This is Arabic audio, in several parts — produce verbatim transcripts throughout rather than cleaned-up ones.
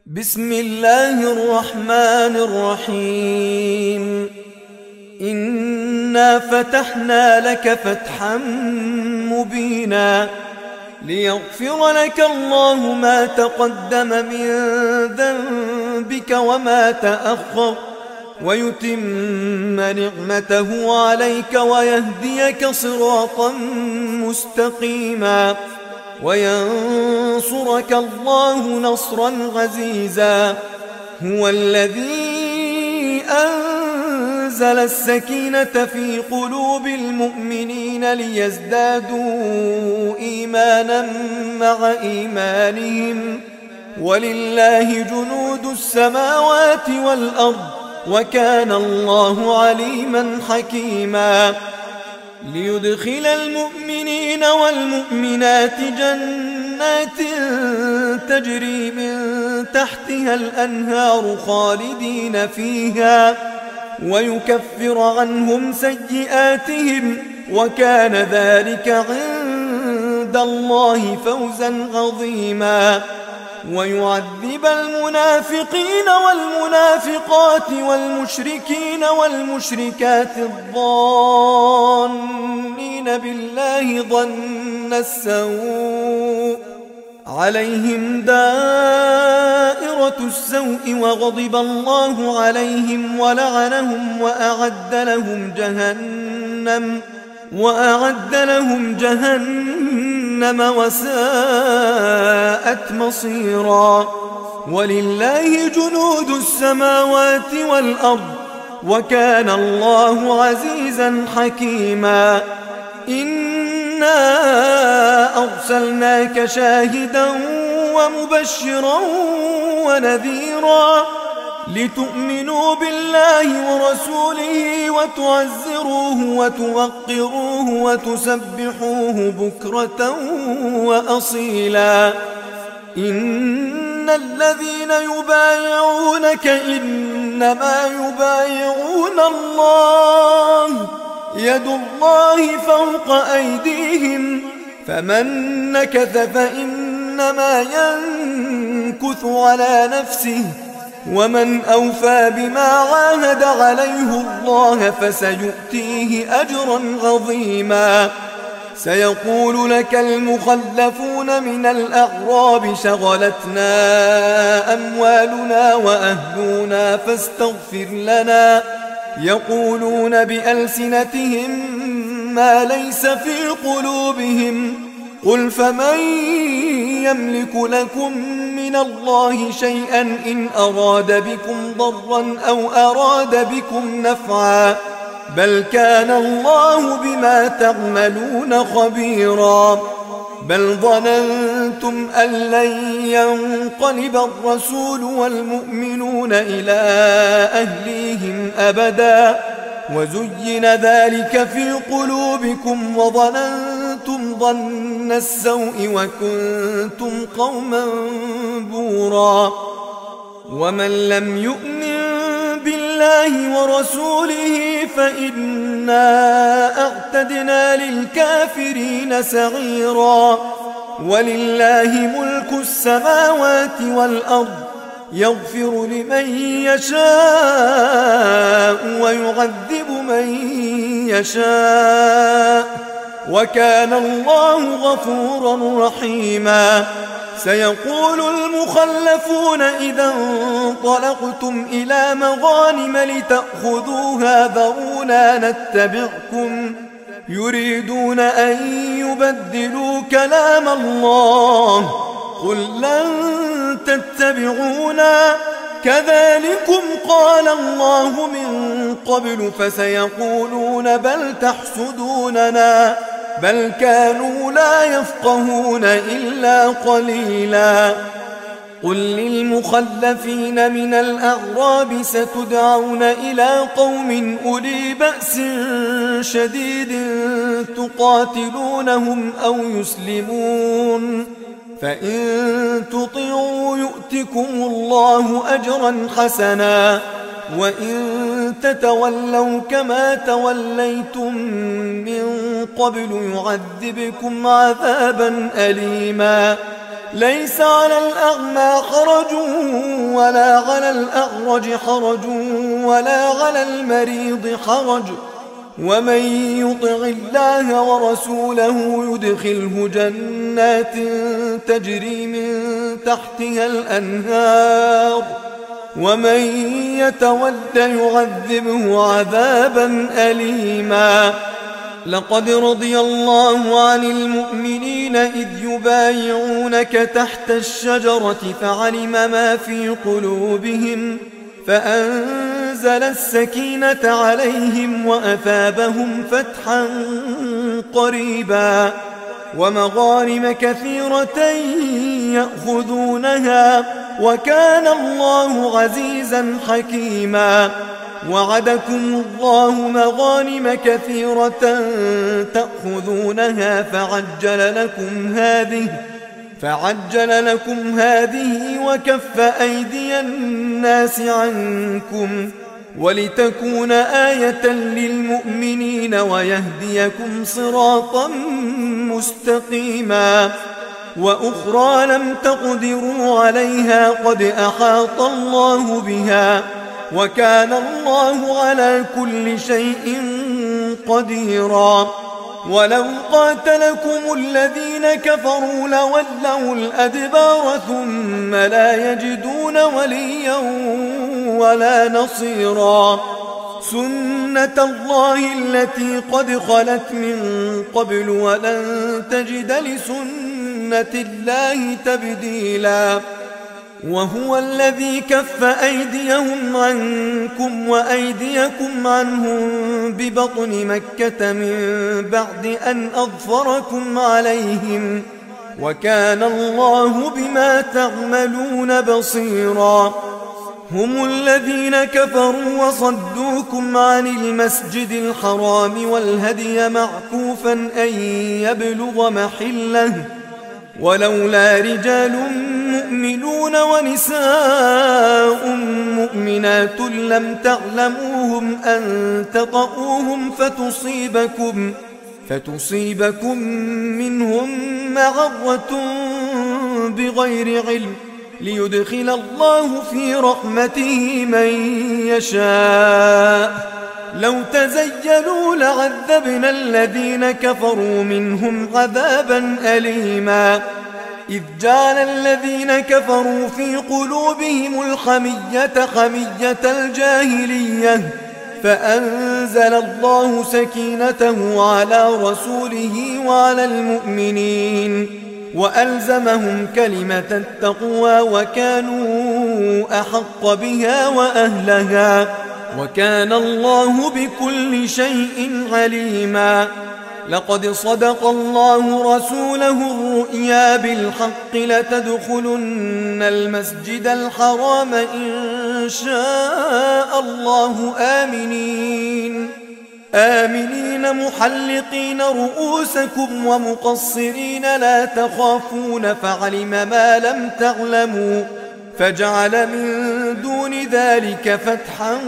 بسم الله الرحمن الرحيم. إنا فتحنا لك فتحا مبينا ليغفر لك الله ما تقدم من ذنبك وما تأخر ويتم نعمته عليك ويهديك صراطا مستقيما وينصرك الله نصرا عزيزا. هو الذي أنزل السكينة في قلوب المؤمنين ليزدادوا إيمانا مع إيمانهم ولله جنود السماوات والأرض وكان الله عليما حكيما. ليدخل المؤمنين والمؤمنات جنات تجري من تحتها الأنهار خالدين فيها ويكفر عنهم سيئاتهم وكان ذلك عند الله فوزا عظيما. ويعذب المنافقين والمنافقات والمشركين والمشركات الظانين بالله ظن السوء عليهم دائرة السوء وغضب الله عليهم ولعنهم وأعد لهم جهنم وأعد لهم جهنم وساءت مصيرا. ولله جنود السماوات والأرض وكان الله عزيزا حكيما. إنا أرسلناك شاهدا ومبشرا ونذيرا لتؤمنوا بالله ورسوله وتعزروه وتوقروه وتسبحوه بكرة وأصيلا. إن الذين يبايعونك إنما يبايعون الله يد الله فوق أيديهم فمن نكث فإنما ينكث على نفسه ومن أوفى بما عاهد عليه الله فسيؤتيه أجرا عظيما. سيقول لك المخلفون من الأعراب شغلتنا أموالنا وأهلنا فاستغفر لنا يقولون بألسنتهم ما ليس في قلوبهم قل فمن يملك لكم من الله شيئا إن أراد بكم ضرا أو أراد بكم نفعا بل كان الله بما تعملون خبيرا. بل ظننتم أن لن ينقلب الرسول والمؤمنون إلى أهليهم أبدا وزين ذلك في قلوبكم وظننتم ظن السوء وكنتم قوما بورا. ومن لم يؤمن بالله ورسوله فإنا أعتدنا للكافرين سعيرا. ولله ملك السماوات والأرض يغفر لمن يشاء ويعذب من يشاء وكان الله غفورا رحيما. سيقول المخلفون إذا انطلقتم إلى مغانم لتأخذوها ذرونا نتبعكم يريدون أن يبدلوا كلام الله قل لن تتبعونا كذلكم قال الله من قبل فسيقولون بل تحسدوننا بل كانوا لا يفقهون إلا قليلا. قل للمخلفين من الأعراب ستدعون إلى قوم أولي بأس شديد تقاتلونهم أو يسلمون فإن تطيعوا يؤتكم الله أجرا حسنا وإن تتولوا كما توليتم من قبل يعذبكم عذابا أليما ليس على الأعمى حرج ولا على الأعرج حرج ولا على المريض حرج ومن يطع الله ورسوله يدخله جنات تجري من تحتها الأنهار ومن يتول يعذبه عذابا أليما. لقد رضي الله عن المؤمنين إذ يبايعونك تحت الشجرة فعلم ما في قلوبهم فأنزل السكينة عليهم وأثابهم فتحا قريبا ومغانم كثيرة يأخذونها وكان الله عزيزا حكيما. وعدكم الله مغانم كثيرة تأخذونها فعجل لكم هذه فعجل لكم هذه وكف أيدي الناس عنكم ولتكون آية للمؤمنين ويهديكم صراطا مستقيما. وأخرى لم تقدروا عليها قد أحاط الله بها وكان الله على كل شيء قديرا. ولو قاتلكم الذين كفروا لولوا الأدبار ثم لا يجدون وليا ولا نصيرا. سنة الله التي قد خلت من قبل ولن تجد لسنة الله تبديلا. وهو الذي كف أيديهم عنكم وأيديكم عنهم ببطن مكة من بعد أن أظفركم عليهم وكان الله بما تعملون بصيرا. هم الذين كفروا وصدوكم عن المسجد الحرام والهدي معكوفا أن يبلغ محله ولولا رجال مؤمنون ونساء مؤمنات لم تعلموهم أن تطؤوهم فتصيبكم, فتصيبكم منهم معرة بغير علم ليدخل الله في رحمته من يشاء. لو تزيلوا لعذبنا الذين كفروا منهم عذابا أليما. إذ جعل الذين كفروا في قلوبهم الحمية حمية الجاهلية فأنزل الله سكينته على رسوله وعلى المؤمنين وألزمهم كلمة التقوى وكانوا أحق بها وأهلها وكان الله بكل شيء عليما. لقد صدق الله رسوله الرؤيا بالحق لتدخلن المسجد الحرام إن شاء الله آمنين آمنين محلقين رؤوسكم ومقصرين لا تخافون فعلم ما لم تعلموا فجعل من دون ذلك فتحا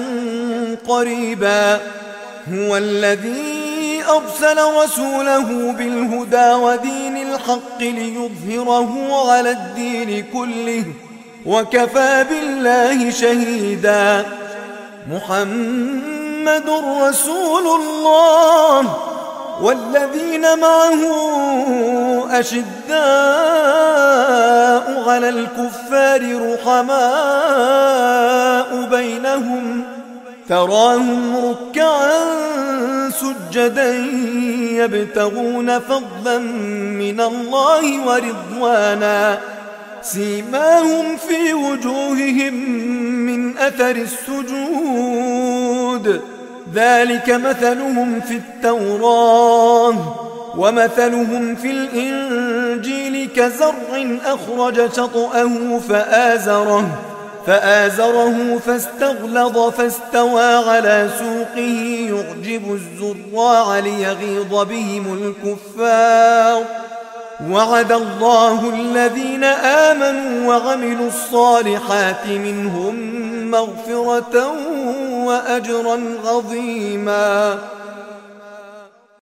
قريبا. هو الذي أرسل رسوله بالهدى ودين الحق ليظهره على الدين كله وكفى بالله شهيدا. محمد رسول الله والذين معه أشداء على الكفار رحماء بينهم تراهم ركعا سجدا يبتغون فضلا من الله ورضوانا سيماهم في وجوههم من أثر السجود ذلك مثلهم في التوراة ومثلهم في الإنجيل كزرع أخرج شطأه فآزره فآزره فاستغلظ فاستوى على سوقه يعجب الزراع ليغيظ بهم الكفار. وعد الله الذين آمنوا وعملوا الصالحات منهم مغفرة وأجرا عظيما.